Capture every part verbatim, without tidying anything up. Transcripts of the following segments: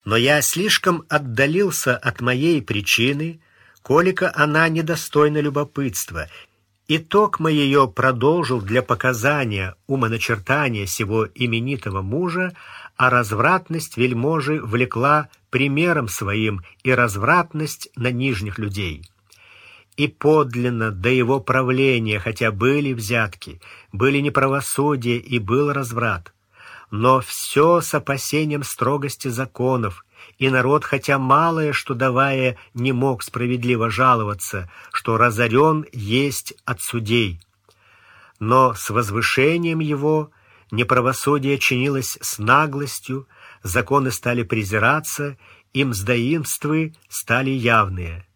Но я слишком отдалился от моей причины, колика она недостойна любопытства, и токмо ее продолжил для показания умоначертания сего именитого мужа, а развратность вельможи влекла примером своим и развратность на нижних людей. И подлинно до его правления, хотя были взятки, были неправосудие и был разврат, но все с опасением строгости законов, и народ, хотя малое, что давая, не мог справедливо жаловаться, что разорен есть от судей. Но с возвышением его неправосудие чинилось с наглостью, законы стали презираться, и мздоимствы стали явные.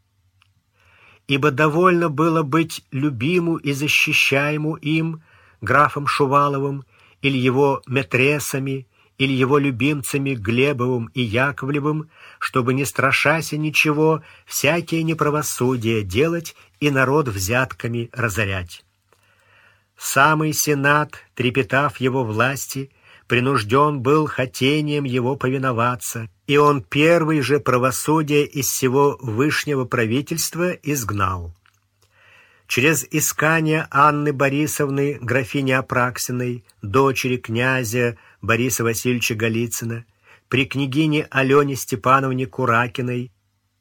Ибо довольно было быть любиму и защищаему им, графом Шуваловым, или его метресами, или его любимцами Глебовым и Яковлевым, чтобы, не страшася ничего, всякие неправосудия делать и народ взятками разорять. Самый сенат, трепетав его власти, принужден был хотением его повиноваться, и он первый же правосудие из всего вышнего правительства изгнал. Через искание Анны Борисовны, графини Апраксиной, дочери князя Бориса Васильевича Голицына, при княгине Алене Степановне Куракиной,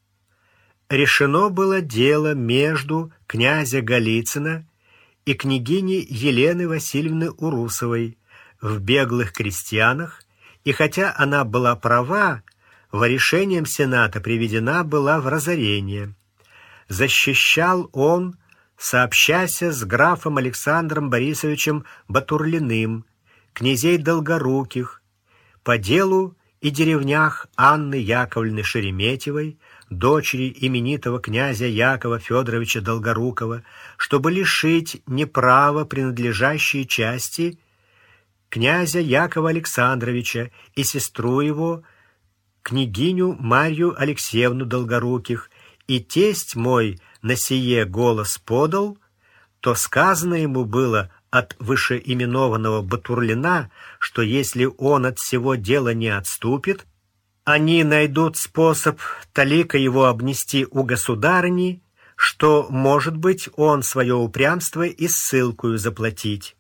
решено было дело между князя Голицына и княгини Елены Васильевны Урусовой в беглых крестьянах, и хотя она была права, во решением Сената приведена была в разорение. Защищал он, сообщася с графом Александром Борисовичем Батурлиным, князей Долгоруких, по делу и деревнях Анны Яковлевны Шереметьевой, дочери именитого князя Якова Федоровича Долгорукова, чтобы лишить неправо принадлежащей части князя Якова Александровича и сестру его, княгиню Марью Алексеевну Долгоруких, и тесть мой на сие голос подал, то сказано ему было от вышеименованного Батурлина, что если он от всего дела не отступит, они найдут способ талика его обнести у государыни, что, может быть, он свое упрямство и ссылкую заплатить.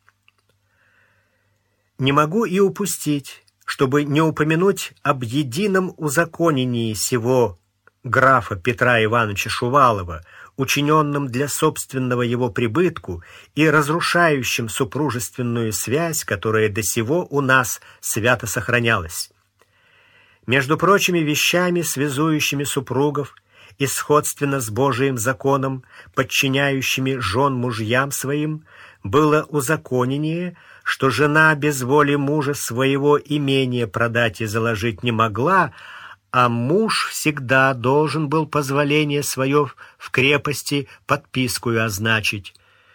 Не могу и упустить, чтобы не упомянуть об едином узаконении сего графа Петра Ивановича Шувалова, учиненном для собственного его прибытку и разрушающем супружественную связь, которая до сего у нас свято сохранялась. Между прочими вещами, связующими супругов и сходственно с Божиим законом, подчиняющими жен мужьям своим, было узаконение, что жена без воли мужа своего имения продать и заложить не могла, а муж всегда должен был позволение свое в крепости подпискую означить.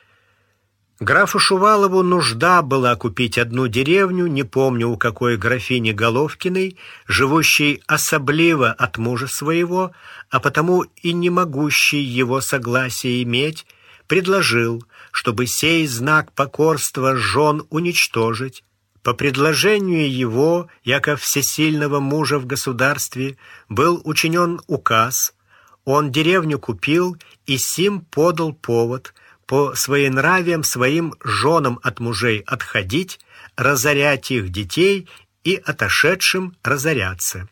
Графу Шувалову нужда была купить одну деревню, не помню у какой графини Головкиной, живущей особливо от мужа своего, а потому и не могущей его согласия иметь, предложил, чтобы сей знак покорства жен уничтожить. По предложению его, яко всесильного мужа в государстве, был учинен указ, он деревню купил и сим подал повод по своенравиям своим женам от мужей отходить, разорять их детей и отошедшим разоряться.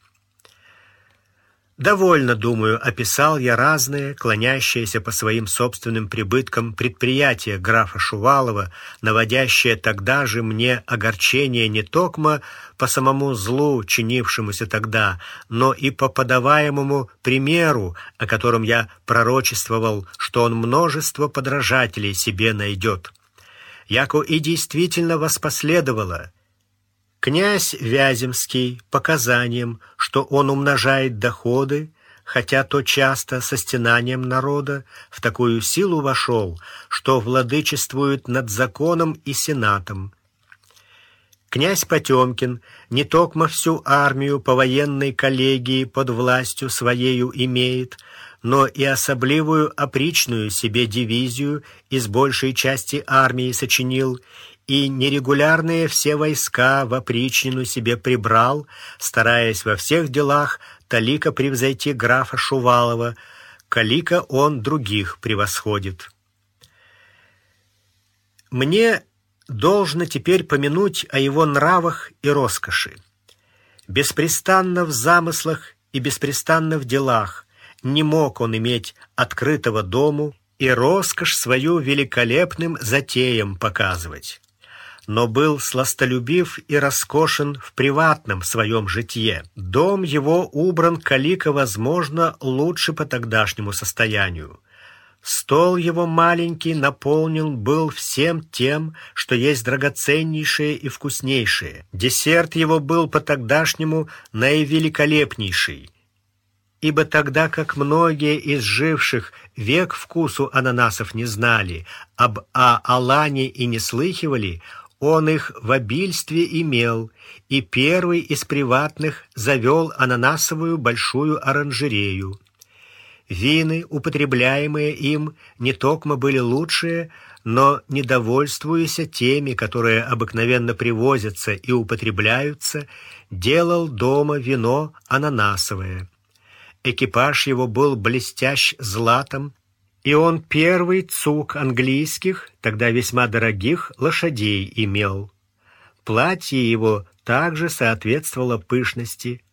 Довольно, думаю, описал я разные, клонящиеся по своим собственным прибыткам предприятия графа Шувалова, наводящие тогда же мне огорчение не токмо по самому злу, чинившемуся тогда, но и по подаваемому примеру, о котором я пророчествовал, что он множество подражателей себе найдет. Яко и действительно воспоследовало. Князь Вяземский показанием, что он умножает доходы, хотя то часто со стенанием народа, в такую силу вошел, что владычествует над законом и сенатом. Князь Потемкин не токмо всю армию по военной коллегии под властью своею имеет, но и особливую опричную себе дивизию из большей части армии сочинил, и нерегулярные все войска в опричнину себе прибрал, стараясь во всех делах талика превзойти графа Шувалова, колика он других превосходит. Мне должно теперь помянуть о его нравах и роскоши. Беспрестанно в замыслах и беспрестанно в делах не мог он иметь открытого дому и роскошь свою великолепным затеям показывать, но был сластолюбив и роскошен в приватном своем житье. Дом его убран колика возможно лучше по тогдашнему состоянию. Стол его маленький наполнен был всем тем, что есть драгоценнейшее и вкуснейшее. Десерт его был по тогдашнему наивеликолепнейший. Ибо тогда как многие из живших век вкусу ананасов не знали, об а алане и не слыхивали, он их в обильстве имел, и первый из приватных завел ананасовую большую оранжерею. Вины, употребляемые им, не токмо были лучшие, но, недовольствуясь теми, которые обыкновенно привозятся и употребляются, делал дома вино ананасовое. Экипаж его был блестящ златом, и он первый цук английских, тогда весьма дорогих, лошадей имел. Платье его также соответствовало пышности.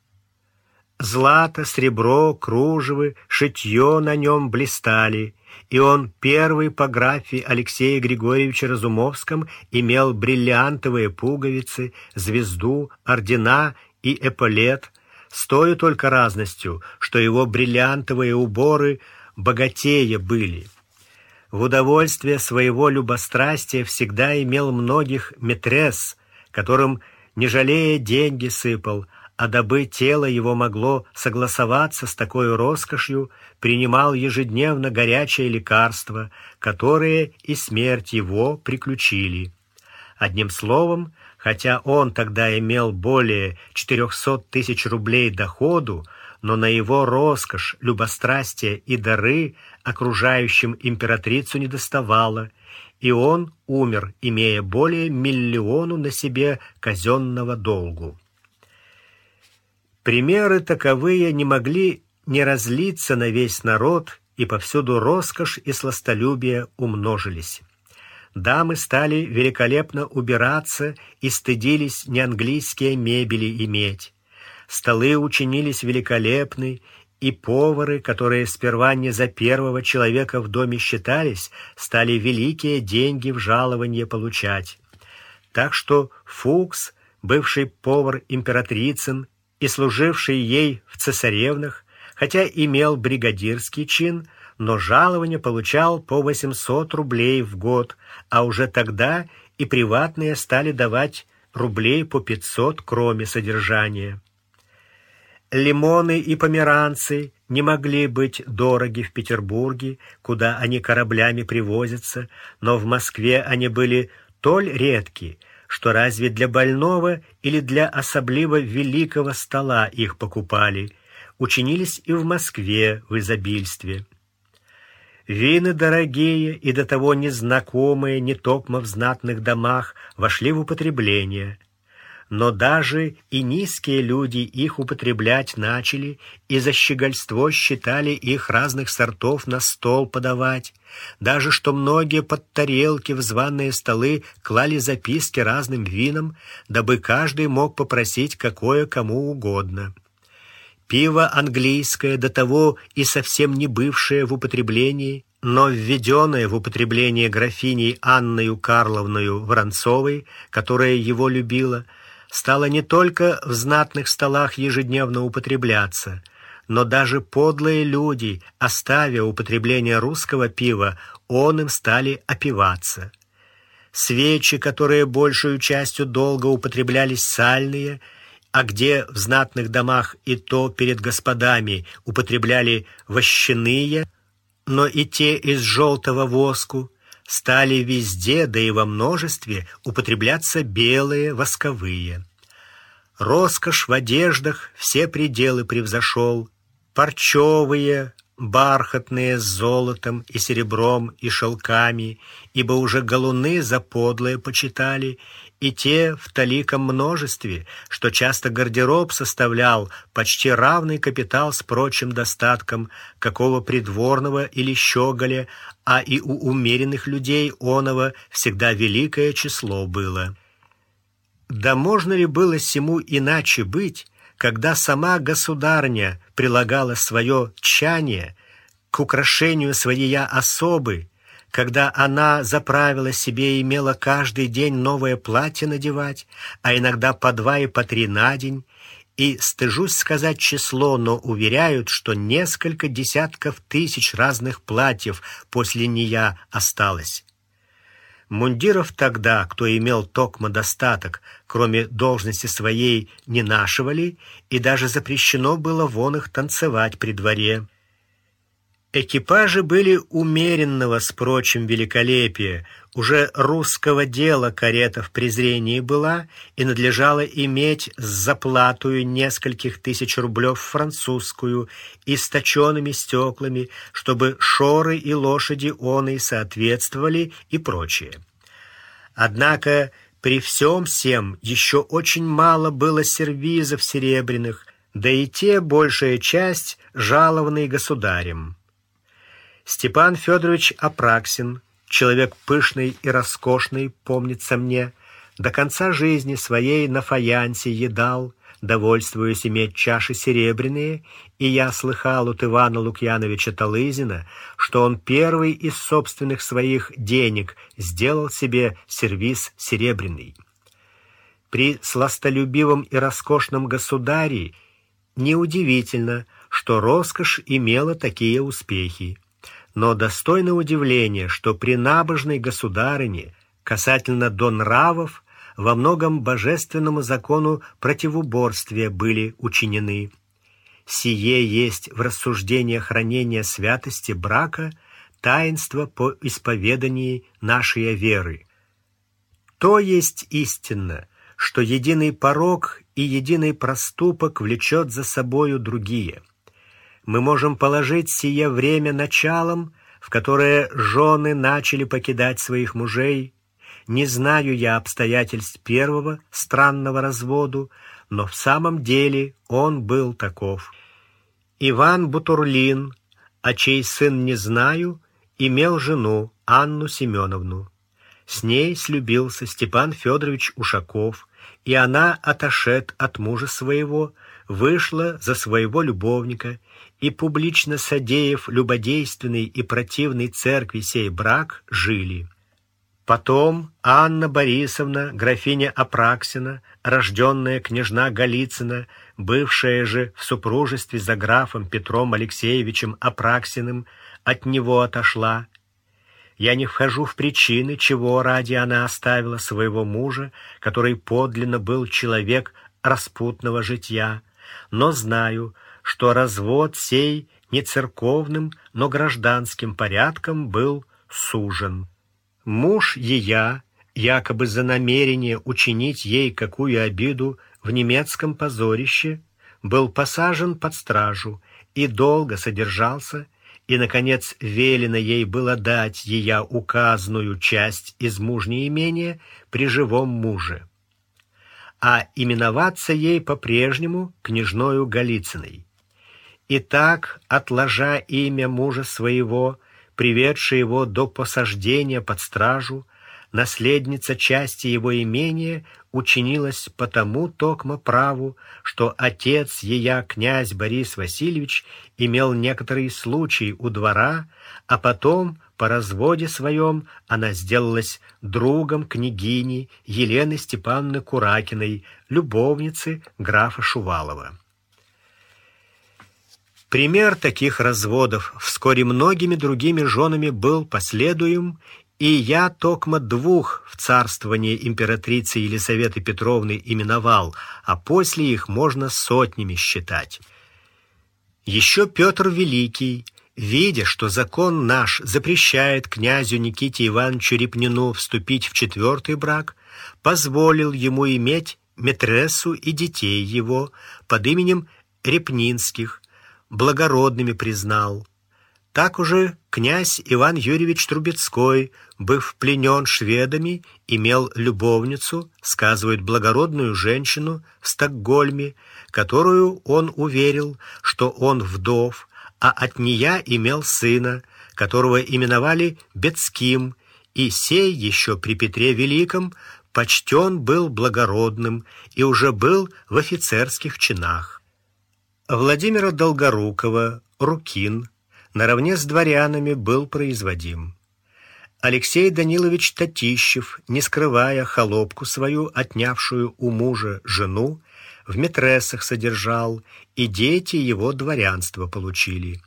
Злато, сребро, кружевы, шитье на нем блистали, и он первый по графе Алексея Григорьевича Разумовском имел бриллиантовые пуговицы, звезду, ордена и эполет, с той только разностью, что его бриллиантовые уборы богатее были. В удовольствие своего любострастия всегда имел многих метрес, которым, не жалея, деньги сыпал, а дабы тело его могло согласоваться с такой роскошью, принимал ежедневно горячее лекарство, которое и смерть его приключили. Одним словом, хотя он тогда имел более четырехсот тысяч рублей доходу, но на его роскошь, любострастие и дары окружающим императрицу недоставало, и он умер, имея более миллиону на себе казенного долгу. Примеры таковые не могли не разлиться на весь народ, и повсюду роскошь и сластолюбие умножились. Дамы стали великолепно убираться и стыдились неанглийские мебели иметь. Столы учинились великолепны, и повары, которые сперва не за первого человека в доме считались, стали великие деньги в жалованье получать. Так что Фукс, бывший повар императрицын и служивший ей в цесаревнах, хотя имел бригадирский чин, но жалование получал по восемьсот рублей в год, а уже тогда и приватные стали давать рублей по пятьсот, кроме содержания. Лимоны и померанцы не могли быть дороги в Петербурге, куда они кораблями привозятся, но в Москве они были толь редки, что разве для больного или для особливо великого стола их покупали, учинились и в Москве в изобильстве. Вины дорогие и до того незнакомые не токмо в знатных домах вошли в употребление, но даже и низкие люди их употреблять начали и за щегольство считали их разных сортов на стол подавать, даже что многие под тарелки в званые столы клали записки разным винам, дабы каждый мог попросить какое кому угодно. Пиво английское, до того и совсем не бывшее в употреблении, но введенное в употребление графиней Анною Карловною Воронцовой, которая его любила, стало не только в знатных столах ежедневно употребляться, но даже подлые люди, оставя употребление русского пива, он им стали опиваться. Свечи, которые большую частью долго употреблялись сальные, а где в знатных домах и то перед господами употребляли вощаные, но и те из желтого воску, стали везде, да и во множестве, употребляться белые восковые. Роскошь в одеждах все пределы превзошел. Парчевые, бархатные с золотом и серебром и шелками, ибо уже галуны за подлое почитали, и те в толиком множестве, что часто гардероб составлял почти равный капитал с прочим достатком, какого придворного или щеголя, а и у умеренных людей оного всегда великое число было. Да можно ли было сему иначе быть, когда сама государня прилагала свое тщание к украшению своей особы, когда она за правило себе имела каждый день новое платье надевать, а иногда по два и по три на день, и, стыжусь сказать число, но уверяют, что несколько десятков тысяч разных платьев после нея осталось. Мундиров тогда, кто имел токмо достаток, кроме должности своей, не нашивали, и даже запрещено было вон их танцевать при дворе. Экипажи были умеренного с прочим великолепия, уже русского дела карета в презрении была, и надлежало иметь с заплатою нескольких тысяч рублев французскую и с точеными стеклами, чтобы шоры и лошади оной соответствовали и прочее. Однако при всем сем еще очень мало было сервизов серебряных, да и те большая часть жалованные государем. Степан Федорович Апраксин, человек пышный и роскошный, помнится мне, до конца жизни своей на фаянсе едал, довольствуясь иметь чаши серебряные, и я слыхал от Ивана Лукьяновича Талызина, что он первый из собственных своих денег сделал себе сервиз серебряный. При сластолюбивом и роскошном государе неудивительно, что роскошь имела такие успехи. Но достойно удивления, что при набожной государыне касательно до нравов во многом божественному закону противоборствия были учинены. Сие есть в рассуждении хранения святости брака таинство по исповедании нашей веры. То есть истинно, что единый порок и единый проступок влечет за собою другие. Мы можем положить сие время началом, в которое жены начали покидать своих мужей. Не знаю я обстоятельств первого странного разводу, но в самом деле он был таков. Иван Бутурлин, а чей сын не знаю, имел жену Анну Семеновну. С ней слюбился Степан Федорович Ушаков, и она, отошед от мужа своего, вышла за своего любовника, и, публично содеяв любодейственный и противный церкви сей брак, жили. Потом Анна Борисовна, графиня Апраксина, рожденная княжна Голицына, бывшая же в супружестве за графом Петром Алексеевичем Апраксиным, от него отошла. Я не вхожу в причины, чего ради она оставила своего мужа, который подлинно был человек распутного житья, но знаю, что развод сей не церковным, но гражданским порядком был сужен. Муж ея, якобы за намерение учинить ей какую обиду в немецком позорище, был посажен под стражу и долго содержался, и, наконец, велено ей было дать ея указанную часть из мужнего имения при живом муже, а именоваться ей по-прежнему княжною Голицыной. И так, отложа имя мужа своего, приведший его до посаждения под стражу, наследница части его имения учинилась по тому токмо праву, что отец ея, князь Борис Васильевич, имел некоторый случай у двора, а потом, по разводе своем, она сделалась другом княгини Елены Степановны Куракиной, любовницы графа Шувалова. Пример таких разводов вскоре многими другими женами был последуем, и я токмо двух в царствовании императрицы Елисаветы Петровны именовал, а после их можно сотнями считать. Еще Петр Великий, видя, что закон наш запрещает князю Никите Ивановичу Репнину вступить в четвертый брак, позволил ему иметь метрессу и детей его под именем Репнинских, благородными признал, Так уже князь Иван Юрьевич Трубецкой, быв пленен шведами, имел любовницу, сказывает, благородную женщину в Стокгольме, которую он уверил, что он вдов, а от нея имел сына, которого именовали Бецким, и сей еще при Петре Великом почтен был благородным и уже был в офицерских чинах. Владимира Долгорукова, Рукин, наравне с дворянами был производим. Алексей Данилович Татищев, не скрывая холопку свою, отнявшую у мужа жену, в метрессах содержал, и дети его дворянство получили.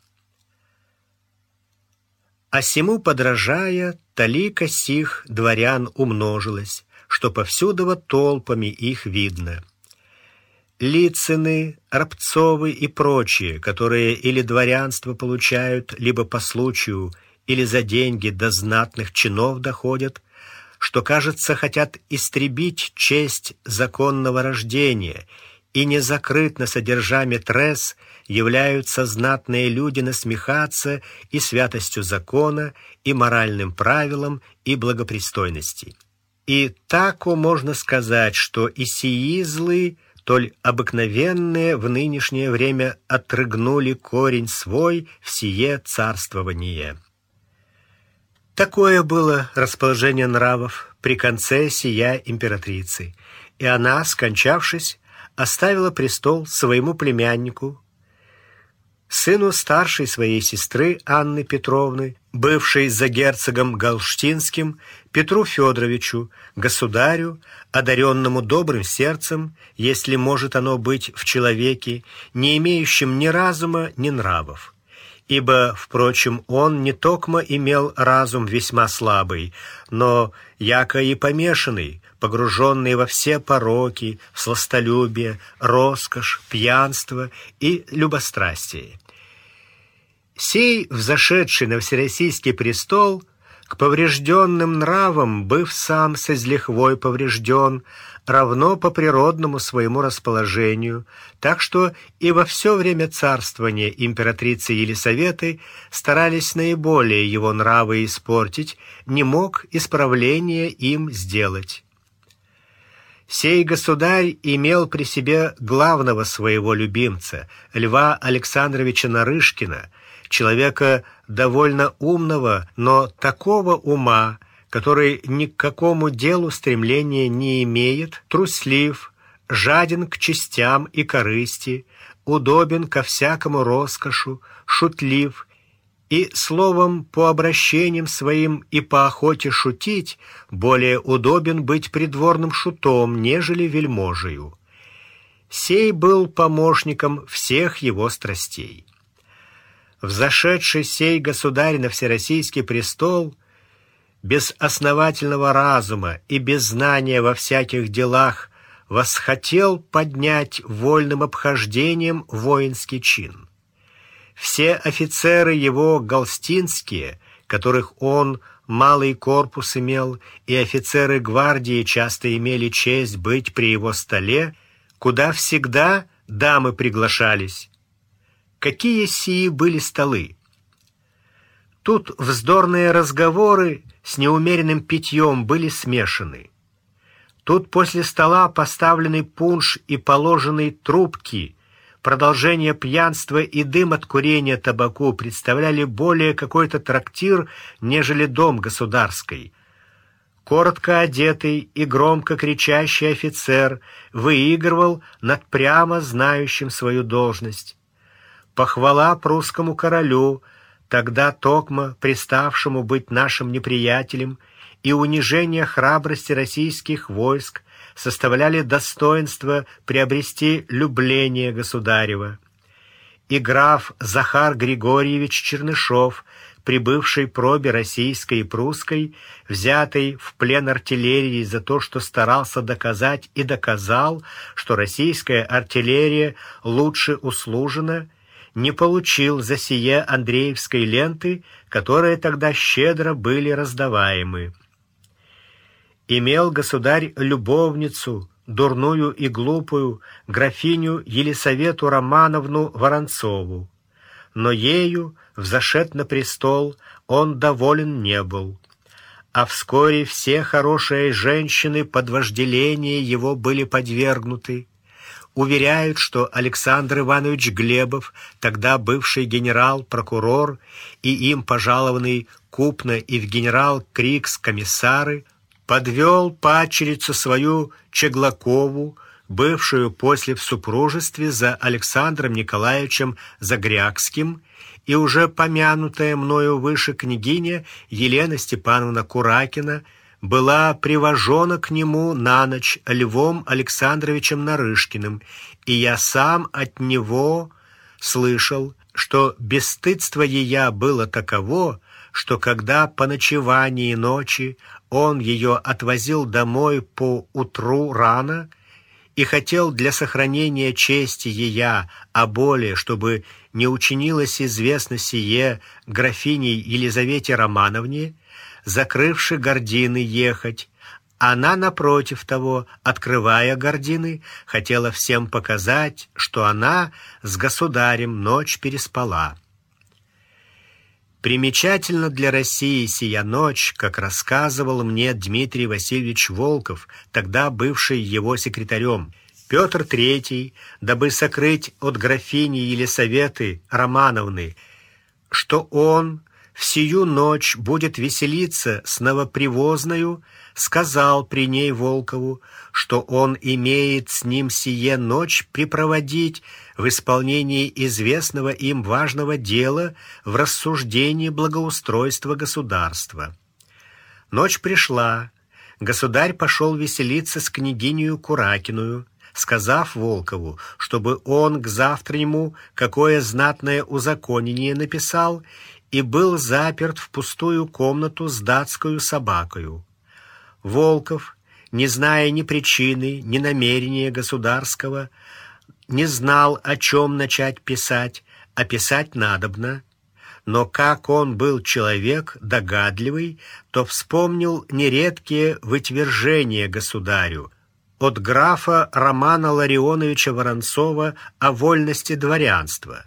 А сему подражая, талика сих дворян умножилась, что повсюдово толпами их видно. Лицыны, Рабцовы и прочие, которые или дворянство получают, либо по случаю, или за деньги до знатных чинов доходят, что, кажется, хотят истребить честь законного рождения, и незакрытно содержа метресс, являются знатные люди насмехаться и святостью закона, и моральным правилам, и благопристойности. И тако можно сказать, что и сии злы, толь обыкновенные в нынешнее время отрыгнули корень свой в сие царствование. Такое было расположение нравов при конце сия императрицы, и она, скончавшись, оставила престол своему племяннику, сыну старшей своей сестры Анны Петровны, бывшей за герцогом Галштинским, Петру Федоровичу, государю, одаренному добрым сердцем, если может оно быть в человеке, не имеющем ни разума, ни нравов. Ибо, впрочем, он не токмо имел разум весьма слабый, но яко и помешанный, погруженный во все пороки, в сластолюбие, роскошь, пьянство и любострастие. Сей, взошедший на всероссийский престол, к поврежденным нравам, быв сам со злихвой поврежден, равно по природному своему расположению, так что и во все время царствования императрицы Елисаветы старались наиболее его нравы испортить, не мог исправления им сделать. Сей государь имел при себе главного своего любимца, Льва Александровича Нарышкина, человека довольно умного, но такого ума, который ни к какому делу стремления не имеет, труслив, жаден к честям и корысти, удобен ко всякому роскошу, шутлив, и, словом, по обращениям своим и по охоте шутить, более удобен быть придворным шутом, нежели вельможею. Сей был помощником всех его страстей. Взошедший сей государь на всероссийский престол, без основательного разума и без знания во всяких делах, восхотел поднять вольным обхождением воинский чин. Все офицеры его галстинские, которых он малый корпус имел, и офицеры гвардии часто имели честь быть при его столе, куда всегда дамы приглашались. Какие сии были столы? Тут вздорные разговоры с неумеренным питьем были смешаны. Тут после стола поставленный пунш и положенные трубки, продолжение пьянства и дым от курения табаку представляли более какой-то трактир, нежели дом государский. Коротко одетый и громко кричащий офицер выигрывал над прямо знающим свою должность. Похвала прусскому королю, тогда токмо приставшему быть нашим неприятелем, и унижение храбрости российских войск составляли достоинство приобрести любление государева. И граф Захар Григорьевич Чернышов, прибывший пробе российской и прусской, взятый в плен артиллерии за то, что старался доказать и доказал, что российская артиллерия лучше услужена, не получил за сие Андреевской ленты, которые тогда щедро были раздаваемы. Имел государь любовницу, дурную и глупую, графиню Елисавету Романовну Воронцову. но ею, взошед на престол, он доволен не был. А вскоре все хорошие женщины под вожделение его были подвергнуты. Уверяют, что Александр Иванович Глебов, тогда бывший генерал-прокурор и им пожалованный купно и в генерал-крикс-комиссары, подвел падчерицу свою Чеглакову, бывшую после в супружестве за Александром Николаевичем Загрякским, и уже помянутая мною выше княгиня Елена Степановна Куракина была привожена к нему на ночь Львом Александровичем Нарышкиным, и я сам от него слышал, что бесстыдство ея было таково, что когда по ночевании ночи он ее отвозил домой по утру рано и хотел для сохранения чести ея, а более, чтобы не учинилось известно сие графине Елизавете Романовне, закрывши гардины ехать, она, напротив того, открывая гардины, хотела всем показать, что она с государем ночь переспала. Примечательно для России сия ночь, как рассказывал мне Дмитрий Васильевич Волков, тогда бывший его секретарем. Петр Третий, дабы сокрыть от графини Елисаветы Романовны, что он в сию ночь будет веселиться с новопривозною, сказал при ней Волкову, что он имеет с ним сие ночь припроводить в исполнении известного им важного дела в рассуждении благоустройства государства. Ночь пришла, государь пошел веселиться с княгинею Куракиную, сказав Волкову, чтобы он к завтранему какое знатное узаконение написал, и был заперт в пустую комнату с датскою собакою. Волков, не зная ни причины, ни намерения государского, не знал, о чем начать писать, а писать надобно. Но как он был человек догадливый, то вспомнил нередкие вытвержения государю от графа Романа Ларионовича Воронцова о вольности дворянства.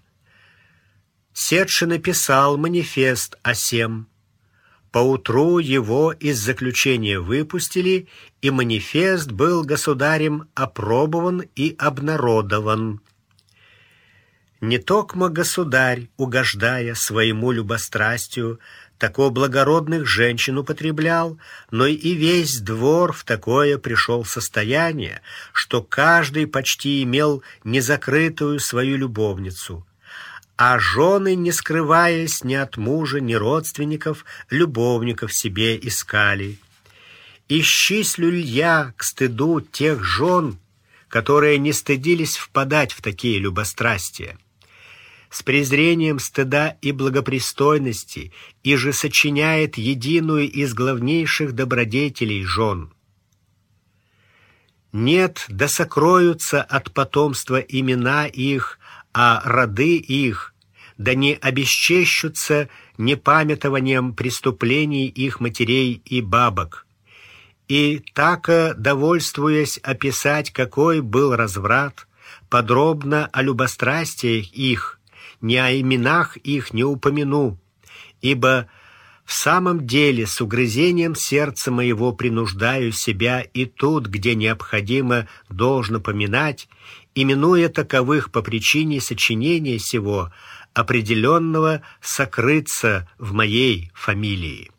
Сетши написал манифест о сем. Поутру его из заключения выпустили, и манифест был государем опробован и обнародован. Не токмо государь, угождая своему любострастию, тако благородных женщин употреблял, но и весь двор в такое пришел состояние, что каждый почти имел незакрытую свою любовницу. А жены, не скрываясь ни от мужа, ни родственников, любовников себе искали. Исчислю ль я к стыду тех жен, которые не стыдились впадать в такие любострастия? С презрением стыда и благопристойности и же сочиняет единую из главнейших добродетелей жен. Нет, да сокроются от потомства имена их, а роды их, да не обесчещутся непамятованием преступлений их матерей и бабок. И тако, довольствуясь описать, какой был разврат, подробно о любострастиях их, ни о именах их не упомяну, ибо в самом деле с угрызением сердца моего принуждаю себя и тут, где необходимо, должно поминать, именуя таковых по причине сочинения сего, определенного сокрыться в моей фамилии.